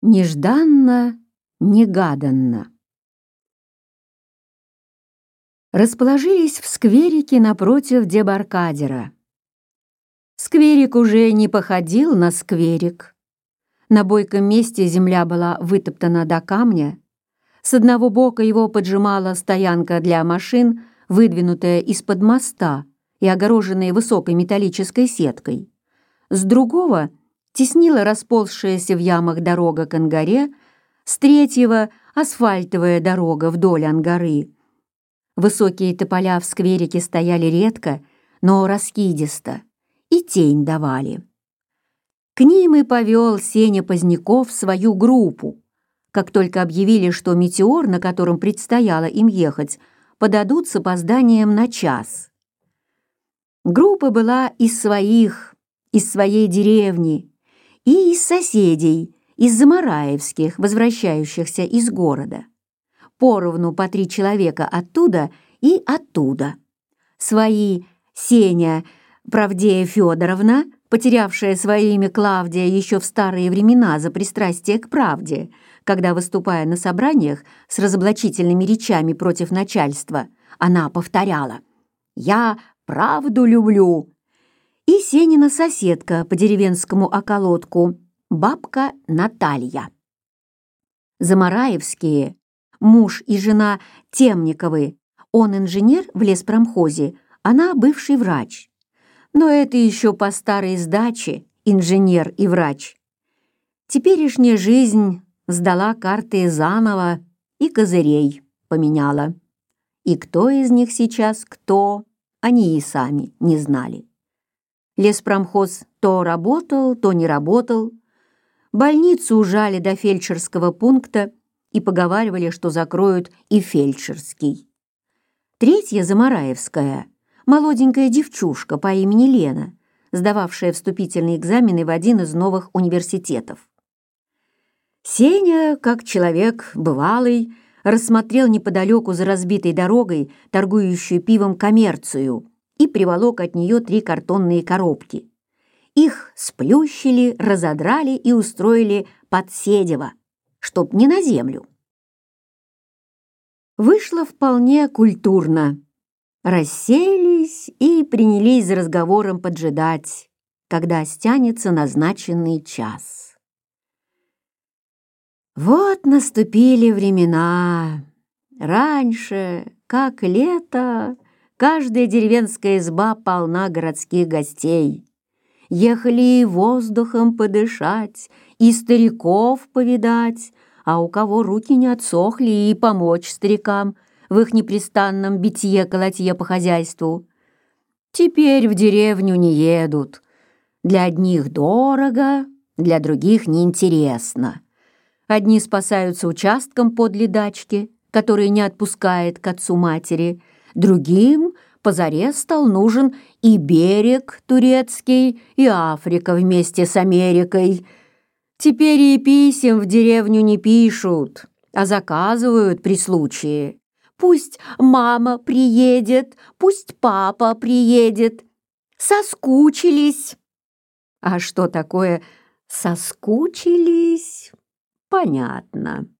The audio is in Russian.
Нежданно, негаданно. Расположились в скверике напротив дебаркадера. Скверик уже не походил на скверик. На бойком месте земля была вытоптана до камня. С одного бока его поджимала стоянка для машин, выдвинутая из-под моста и огороженная высокой металлической сеткой. С другого теснила расползшаяся в ямах дорога к ангаре, с третьего — асфальтовая дорога вдоль ангары. Высокие тополя в скверике стояли редко, но раскидисто, и тень давали. К ним и повел Сеня Поздняков свою группу. Как только объявили, что метеор, на котором предстояло им ехать, подадут с опозданием на час. Группа была из своей деревни, и из соседей, из замараевских, возвращающихся из города. Поровну по 3 человека оттуда и оттуда. Свои Сеня Правдея Федоровна, потерявшая свое имя Клавдия еще в старые времена за пристрастие к правде, когда, выступая на собраниях с разоблачительными речами против начальства, она повторяла «Я правду люблю». И Сенина соседка по деревенскому околотку, бабка Наталья. Замараевские, муж и жена Темниковы, он инженер в леспромхозе, она бывший врач. Но это еще по старой сдаче инженер и врач. Теперешняя жизнь сдала карты заново и козырей поменяла. И кто из них сейчас кто, они и сами не знали. Леспромхоз то работал, то не работал. Больницу ужали до фельдшерского пункта и поговаривали, что закроют и фельдшерский. Третья Замараевская, молоденькая девчушка по имени Лена, сдававшая вступительные экзамены в один из новых университетов. Сеня, как человек бывалый, рассмотрел неподалеку за разбитой дорогой торгующую пивом коммерцию и приволок от нее 3 картонные коробки. Их сплющили, разодрали и устроили под седево, чтоб не на землю. Вышло вполне культурно. Расселись и принялись за разговором поджидать, когда стянется назначенный час. Вот наступили времена. Раньше, как лето, каждая деревенская изба полна городских гостей. Ехали и воздухом подышать, и стариков повидать, а у кого руки не отсохли, и помочь старикам в их непрестанном битье-колотье по хозяйству. Теперь в деревню не едут. Для одних дорого, для других неинтересно. Одни спасаются участком подле дачки, который не отпускает к отцу матери, другим позарез стал нужен и берег турецкий, и Африка вместе с Америкой. Теперь и писем в деревню не пишут, а заказывают при случае. Пусть мама приедет, пусть папа приедет. Соскучились. А что такое «соскучились»? Понятно.